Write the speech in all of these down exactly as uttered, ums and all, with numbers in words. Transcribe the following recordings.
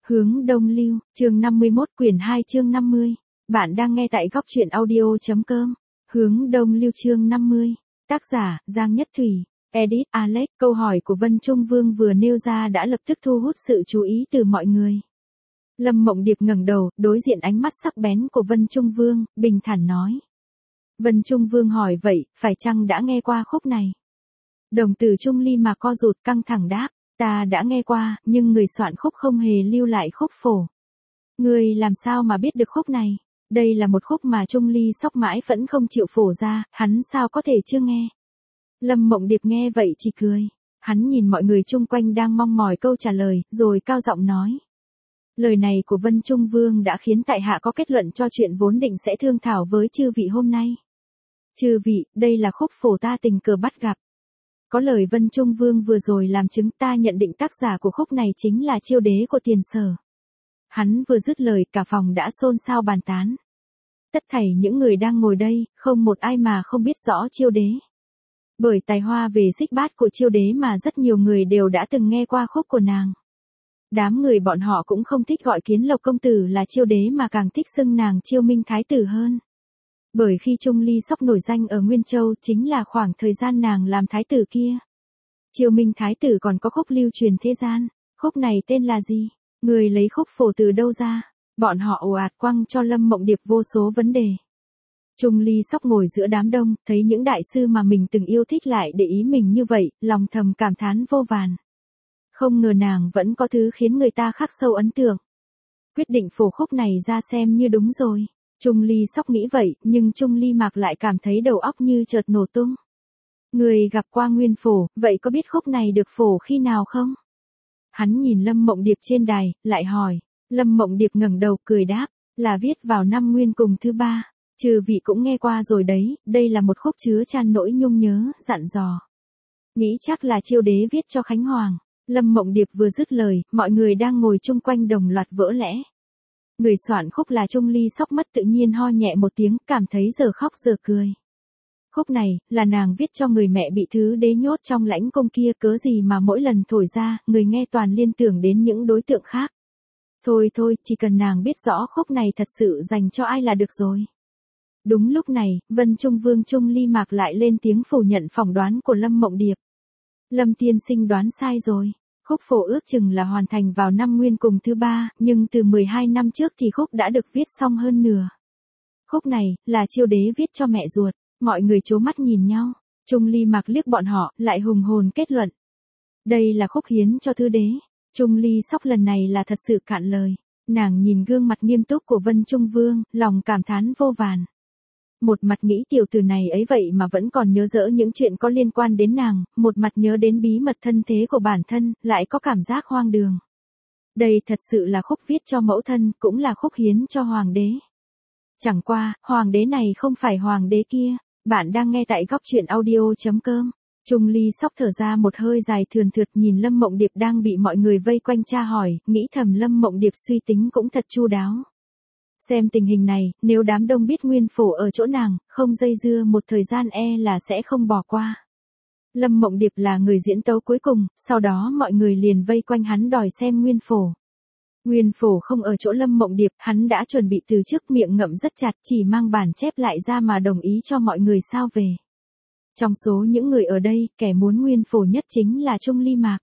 Hướng đông lưu, chương năm mươi mốt quyển hai chương năm mươi. Bạn đang nghe tại góc truyện audio.com. Hướng đông lưu chương năm mươi. Tác giả, Giang Nhất Thủy. Edit, Alex. Câu hỏi của Vân Trung Vương vừa nêu ra đã lập tức thu hút sự chú ý từ mọi người. Lâm Mộng Điệp ngẩng đầu, đối diện ánh mắt sắc bén của Vân Trung Vương, bình thản nói. Vân Trung Vương hỏi vậy, phải chăng đã nghe qua khúc này? Đồng tử Trung Ly mà co rụt căng thẳng đáp. Ta đã nghe qua, nhưng người soạn khúc không hề lưu lại khúc phổ. Người làm sao mà biết được khúc này? Đây là một khúc mà Trung Ly sóc mãi vẫn không chịu phổ ra, hắn sao có thể chưa nghe? Lâm Mộng Điệp nghe vậy chỉ cười. Hắn nhìn mọi người chung quanh đang mong mỏi câu trả lời, rồi cao giọng nói. Lời này của Vân Trung Vương đã khiến tại hạ có kết luận cho chuyện vốn định sẽ thương thảo với chư vị hôm nay. Chư vị, đây là khúc phổ ta tình cờ bắt gặp. Có lời Vân Trung Vương vừa rồi làm chứng, ta nhận định tác giả của khúc này chính là Chiêu Đế của Tiền Sở. Hắn vừa dứt lời cả phòng đã xôn xao bàn tán. Tất thảy những người đang ngồi đây, không một ai mà không biết rõ Chiêu Đế. Bởi tài hoa về xích bát của Chiêu Đế mà rất nhiều người đều đã từng nghe qua khúc của nàng. Đám người bọn họ cũng không thích gọi Kiến Lộc công tử là Chiêu Đế mà càng thích xưng nàng Chiêu Minh Thái tử hơn. Bởi khi Trung Ly sóc nổi danh ở Nguyên Châu chính là khoảng thời gian nàng làm thái tử kia. Chiêu Minh Thái tử còn có khúc lưu truyền thế gian. Khúc này tên là gì? Người lấy khúc phổ từ đâu ra? Bọn họ ồ ạt quăng cho Lâm Mộng Điệp vô số vấn đề. Trung Ly sóc ngồi giữa đám đông, thấy những đại sư mà mình từng yêu thích lại để ý mình như vậy, lòng thầm cảm thán vô vàn. Không ngờ nàng vẫn có thứ khiến người ta khắc sâu ấn tượng. Quyết định phổ khúc này ra xem như đúng rồi. Trung Ly sóc nghĩ vậy, nhưng Trung Ly Mạc lại cảm thấy đầu óc như chợt nổ tung. Người gặp qua nguyên phổ, vậy có biết khúc này được phổ khi nào không? Hắn nhìn Lâm Mộng Điệp trên đài, lại hỏi. Lâm Mộng Điệp ngẩng đầu cười đáp, là viết vào năm nguyên cùng thứ ba. Chư vị cũng nghe qua rồi đấy, đây là một khúc chứa chan nỗi nhung nhớ, dặn dò. Nghĩ chắc là Chiêu Đế viết cho Khánh Hoàng. Lâm Mộng Điệp vừa dứt lời, mọi người đang ngồi chung quanh đồng loạt vỡ lẽ. Người soạn khúc là Trung Ly sóc mất tự nhiên ho nhẹ một tiếng, cảm thấy giờ khóc giờ cười. Khúc này, là nàng viết cho người mẹ bị thứ đế nhốt trong lãnh cung kia, cớ gì mà mỗi lần thổi ra, người nghe toàn liên tưởng đến những đối tượng khác. Thôi thôi, chỉ cần nàng biết rõ khúc này thật sự dành cho ai là được rồi. Đúng lúc này, Vân Trung Vương Trung Ly Mạc lại lên tiếng phủ nhận phỏng đoán của Lâm Mộng Điệp. Lâm tiên sinh đoán sai rồi. Khúc phổ ước chừng là hoàn thành vào năm nguyên cùng thứ ba, nhưng từ mười hai năm trước thì khúc đã được viết xong hơn nửa. Khúc này, là Chiêu Đế viết cho mẹ ruột. Mọi người trố mắt nhìn nhau. Trung Ly Mạc liếc bọn họ, lại hùng hồn kết luận. Đây là khúc hiến cho thư đế. Trung Ly sóc lần này là thật sự cạn lời. Nàng nhìn gương mặt nghiêm túc của Vân Trung Vương, lòng cảm thán vô vàn. Một mặt nghĩ tiểu tử này ấy vậy mà vẫn còn nhớ dỡ những chuyện có liên quan đến nàng, một mặt nhớ đến bí mật thân thế của bản thân, lại có cảm giác hoang đường. Đây thật sự là khúc viết cho mẫu thân, cũng là khúc hiến cho hoàng đế. Chẳng qua, hoàng đế này không phải hoàng đế kia. Bạn đang nghe tại góc truyện audio.com. Trung Ly sóc thở ra một hơi dài thườn thượt nhìn Lâm Mộng Điệp đang bị mọi người vây quanh tra hỏi, nghĩ thầm Lâm Mộng Điệp suy tính cũng thật chu đáo. Xem tình hình này, nếu đám đông biết nguyên phổ ở chỗ nàng, không dây dưa một thời gian e là sẽ không bỏ qua. Lâm Mộng Điệp là người diễn tấu cuối cùng, sau đó mọi người liền vây quanh hắn đòi xem nguyên phổ. Nguyên phổ không ở chỗ Lâm Mộng Điệp, hắn đã chuẩn bị từ trước, miệng ngậm rất chặt, chỉ mang bản chép lại ra mà đồng ý cho mọi người sao về. Trong số những người ở đây, kẻ muốn nguyên phổ nhất chính là Trung Ly Mạc.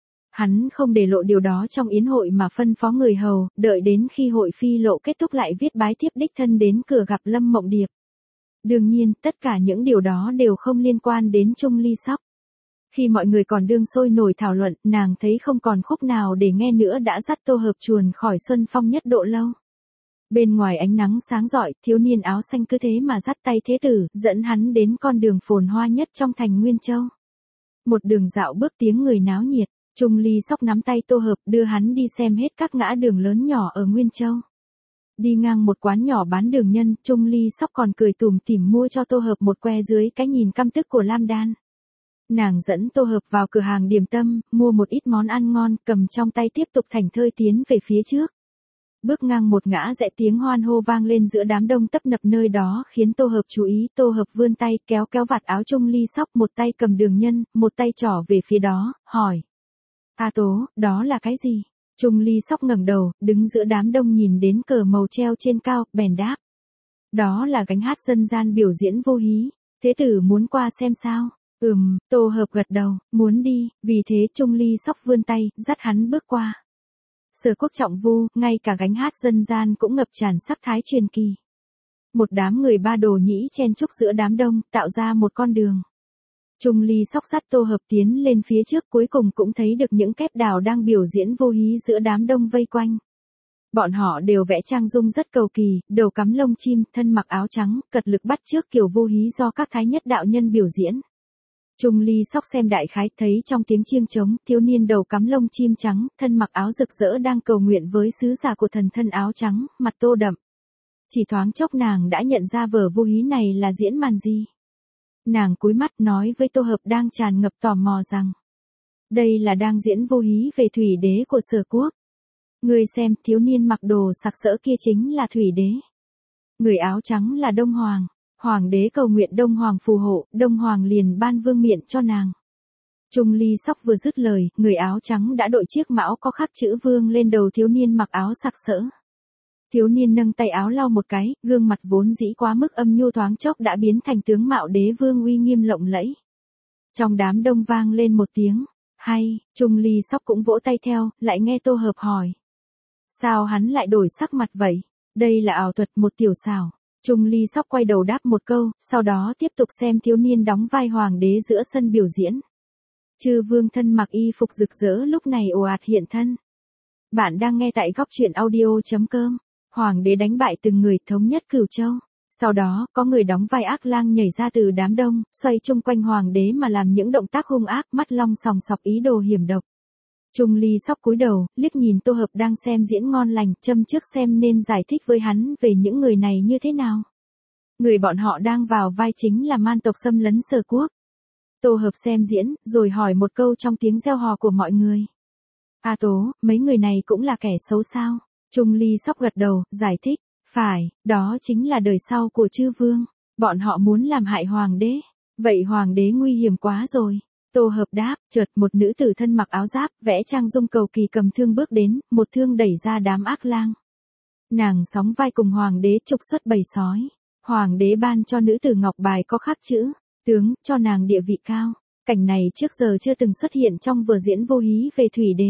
Hắn không để lộ điều đó trong yến hội mà phân phó người hầu, đợi đến khi hội phi lộ kết thúc lại viết bái thiếp đích thân đến cửa gặp Lâm Mộng Điệp. Đương nhiên, tất cả những điều đó đều không liên quan đến Trung Ly sóc. Khi mọi người còn đương sôi nổi thảo luận, nàng thấy không còn khúc nào để nghe nữa đã dắt Tô Hợp chuồn khỏi Xuân Phong Nhất Độ Lâu. Bên ngoài ánh nắng sáng rọi, thiếu niên áo xanh cứ thế mà dắt tay thế tử, dẫn hắn đến con đường phồn hoa nhất trong thành Nguyên Châu. Một đường dạo bước tiếng người náo nhiệt. Trung Ly sóc nắm tay Tô Hợp đưa hắn đi xem hết các ngã đường lớn nhỏ ở Nguyên Châu. Đi ngang một quán nhỏ bán đường nhân, Trung Ly sóc còn cười tủm tỉm mua cho Tô Hợp một que dưới cái nhìn căm tức của Lam Đan. Nàng dẫn Tô Hợp vào cửa hàng điểm tâm, mua một ít món ăn ngon, cầm trong tay tiếp tục thảnh thơi tiến về phía trước. Bước ngang một ngã rẽ tiếng hoan hô vang lên giữa đám đông tấp nập nơi đó khiến Tô Hợp chú ý. Tô Hợp vươn tay kéo kéo vạt áo Trung Ly sóc, một tay cầm đường nhân, một tay trỏ về phía đó, hỏi. A Tố, đó là cái gì? Trung Ly Sóc ngẩng đầu, đứng giữa đám đông nhìn đến cờ màu treo trên cao, bèn đáp. Đó là gánh hát dân gian biểu diễn Vô Hí, thế tử muốn qua xem sao? Ừm, Tô Hợp gật đầu, muốn đi, vì thế Trung Ly Sóc vươn tay, dắt hắn bước qua. Sở Quốc trọng vu, ngay cả gánh hát dân gian cũng ngập tràn sắc thái truyền kỳ. Một đám người Ba Đồ Nhĩ chen chúc giữa đám đông, tạo ra một con đường. Trung Ly Sóc dắt Tô Hợp tiến lên phía trước, cuối cùng cũng thấy được những kép đào đang biểu diễn Vô Hí giữa đám đông vây quanh. Bọn họ đều vẽ trang dung rất cầu kỳ, đầu cắm lông chim, thân mặc áo trắng, cật lực bắt chước kiểu Vô Hí do các thái nhất đạo nhân biểu diễn. Trung Ly Sóc xem đại khái, thấy trong tiếng chiêng trống, thiếu niên đầu cắm lông chim trắng, thân mặc áo rực rỡ đang cầu nguyện với sứ giả của thần thân áo trắng, mặt tô đậm. Chỉ thoáng chốc nàng đã nhận ra vở Vô Hí này là diễn màn gì. Nàng cúi mắt nói với Tô Hợp đang tràn ngập tò mò rằng, đây là đang diễn Vô Hí về thủy đế của Sở Quốc. Người xem, thiếu niên mặc đồ sặc sỡ kia chính là thủy đế. Người áo trắng là Đông Hoàng. Hoàng đế cầu nguyện Đông Hoàng phù hộ, Đông Hoàng liền ban vương miện cho nàng. Trung Ly Sóc vừa dứt lời, người áo trắng đã đội chiếc mão có khắc chữ vương lên đầu thiếu niên mặc áo sặc sỡ. Thiếu niên nâng tay áo lau một cái, gương mặt vốn dĩ quá mức âm nhu thoáng chốc đã biến thành tướng mạo đế vương uy nghiêm lộng lẫy. Trong đám đông vang lên một tiếng, hay, Trung Ly Sóc cũng vỗ tay theo, lại nghe Tô Hợp hỏi. Sao hắn lại đổi sắc mặt vậy? Đây là ảo thuật, một tiểu xảo. Trung Ly Sóc quay đầu đáp một câu, sau đó tiếp tục xem thiếu niên đóng vai hoàng đế giữa sân biểu diễn. Chư vương thân mặc y phục rực rỡ lúc này ồ ạt hiện thân. Bạn đang nghe tại góc truyện audio chấm com. Hoàng đế đánh bại từng người, thống nhất Cửu Châu. Sau đó, có người đóng vai ác lang nhảy ra từ đám đông, xoay chung quanh hoàng đế mà làm những động tác hung ác, mắt long sòng sọc ý đồ hiểm độc. Trung Ly Sóc cúi đầu, liếc nhìn Tô Hợp đang xem diễn ngon lành, châm trước xem nên giải thích với hắn về những người này như thế nào. Người bọn họ đang vào vai chính là man tộc xâm lấn Sở Quốc. Tô Hợp xem diễn, rồi hỏi một câu trong tiếng reo hò của mọi người. A Tố, mấy người này cũng là kẻ xấu sao? Trung Ly Sóc gật đầu, giải thích. Phải, đó chính là đời sau của chư vương. Bọn họ muốn làm hại hoàng đế. Vậy hoàng đế nguy hiểm quá rồi. Tô Hợp đáp, chợt một nữ tử thân mặc áo giáp, vẽ trang dung cầu kỳ cầm thương bước đến, một thương đẩy ra đám ác lang. Nàng sóng vai cùng hoàng đế trục xuất bầy sói. Hoàng đế ban cho nữ tử ngọc bài có khắc chữ, tướng, cho nàng địa vị cao. Cảnh này trước giờ chưa từng xuất hiện trong vở diễn Vô Hí về thủy đế.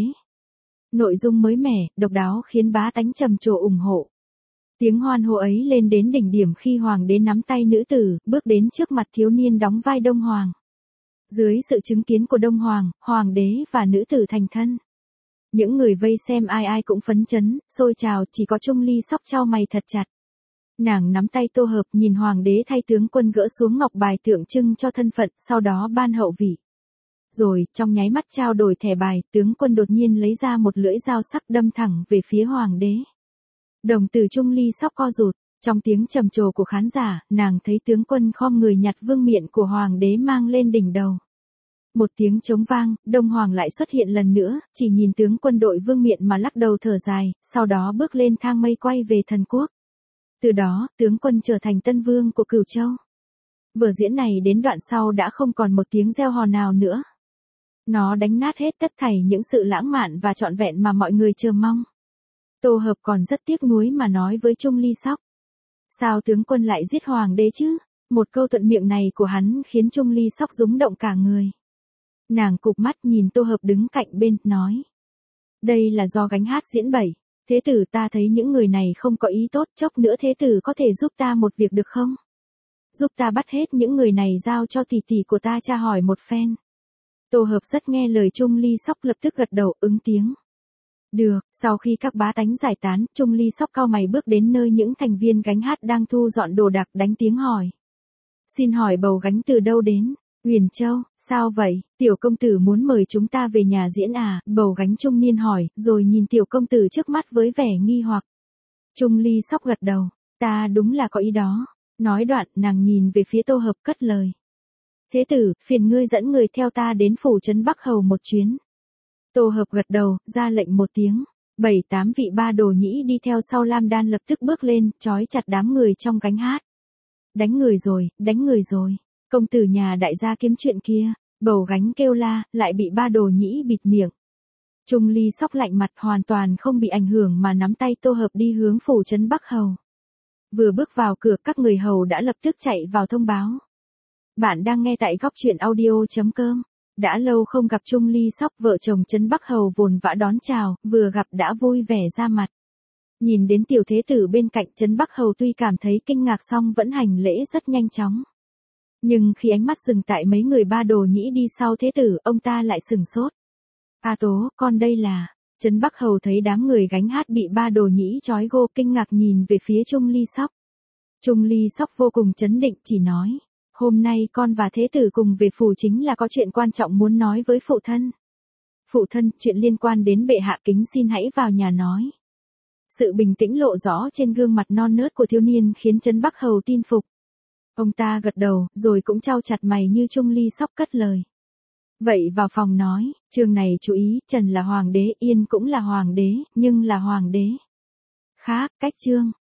Nội dung mới mẻ, độc đáo khiến bá tánh trầm trồ ủng hộ. Tiếng hoan hô ấy lên đến đỉnh điểm khi hoàng đế nắm tay nữ tử, bước đến trước mặt thiếu niên đóng vai Đông Hoàng. Dưới sự chứng kiến của Đông Hoàng, hoàng đế và nữ tử thành thân. Những người vây xem ai ai cũng phấn chấn, sôi trào, chỉ có Trung Ly Sóc chau mày thật chặt. Nàng nắm tay Tô Hợp nhìn hoàng đế thay tướng quân gỡ xuống ngọc bài tượng trưng cho thân phận, sau đó ban hậu vị. Rồi, trong nháy mắt trao đổi thẻ bài, tướng quân đột nhiên lấy ra một lưỡi dao sắc đâm thẳng về phía hoàng đế. Đồng tử Trung Ly Sóc co rụt, trong tiếng trầm trồ của khán giả, nàng thấy tướng quân khom người nhặt vương miện của hoàng đế mang lên đỉnh đầu. Một tiếng trống vang, Đông Hoàng lại xuất hiện lần nữa, chỉ nhìn tướng quân đội vương miện mà lắc đầu thở dài, sau đó bước lên thang mây quay về thần quốc. Từ đó, tướng quân trở thành tân vương của Cửu Châu. Vở diễn này đến đoạn sau đã không còn một tiếng reo hò nào nữa. Nó đánh nát hết tất thảy những sự lãng mạn và trọn vẹn mà mọi người chờ mong. Tô Hợp còn rất tiếc nuối mà nói với Trung Ly Sóc. Sao tướng quân lại giết hoàng đế chứ? Một câu thuận miệng này của hắn khiến Trung Ly Sóc rúng động cả người. Nàng cụp mắt nhìn Tô Hợp đứng cạnh bên, nói. Đây là do gánh hát diễn bậy. Thế tử ta thấy những người này không có ý tốt, chốc nữa thế tử có thể giúp ta một việc được không? Giúp ta bắt hết những người này giao cho tỷ tỷ của ta tra hỏi một phen. Tô Hợp rất nghe lời Trung Ly Sóc, lập tức gật đầu ứng tiếng. Được, sau khi các bá tánh giải tán, Trung Ly Sóc cau mày bước đến nơi những thành viên gánh hát đang thu dọn đồ đạc, đánh tiếng hỏi. Xin hỏi bầu gánh từ đâu đến? Huyền Châu, sao vậy? Tiểu công tử muốn mời chúng ta về nhà diễn à? Bầu gánh trung niên hỏi, rồi nhìn tiểu công tử trước mắt với vẻ nghi hoặc. Trung Ly Sóc gật đầu, ta đúng là có ý đó. Nói đoạn, nàng nhìn về phía Tô Hợp cất lời. Thế tử, phiền ngươi dẫn người theo ta đến phủ trấn Bắc Hầu một chuyến. Tô Hợp gật đầu, ra lệnh một tiếng. Bảy tám vị Ba Đồ Nhĩ đi theo sau Lam Đan lập tức bước lên, trói chặt đám người trong gánh hát. Đánh người rồi, đánh người rồi. Công tử nhà đại gia kiếm chuyện kia. Bầu gánh kêu la, lại bị Ba Đồ Nhĩ bịt miệng. Trung Ly Sóc lạnh mặt hoàn toàn không bị ảnh hưởng mà nắm tay Tô Hợp đi hướng phủ trấn Bắc Hầu. Vừa bước vào cửa các người hầu đã lập tức chạy vào thông báo. Bạn đang nghe tại góc truyện audio.com. Đã lâu không gặp Trung Ly Sóc, vợ chồng trấn Bắc Hầu vồn vã đón chào, vừa gặp đã vui vẻ ra mặt. Nhìn đến tiểu thế tử bên cạnh, trấn Bắc Hầu tuy cảm thấy kinh ngạc song vẫn hành lễ rất nhanh chóng. Nhưng khi ánh mắt dừng tại mấy người ba đồ nhĩ đi sau thế tử, ông ta lại sừng sốt. A Tố, con đây là... Trấn Bắc Hầu thấy đám người gánh hát bị ba đồ nhĩ trói gô, kinh ngạc nhìn về phía Trung Ly Sóc. Trung Ly Sóc vô cùng trấn định, chỉ nói, hôm nay con và thế tử cùng về phủ chính là có chuyện quan trọng muốn nói với phụ thân. Phụ thân, chuyện liên quan đến bệ hạ, kính xin hãy vào nhà nói. Sự bình tĩnh lộ rõ trên gương mặt non nớt của thiếu niên khiến Trấn Bắc Hầu tin phục. Ông ta gật đầu, rồi cũng chau chặt mày như Trung Ly Sóc cất lời. Vậy vào phòng nói, chương này chú ý, Trần là hoàng đế, Yên cũng là hoàng đế, nhưng là hoàng đế khác, cách chương.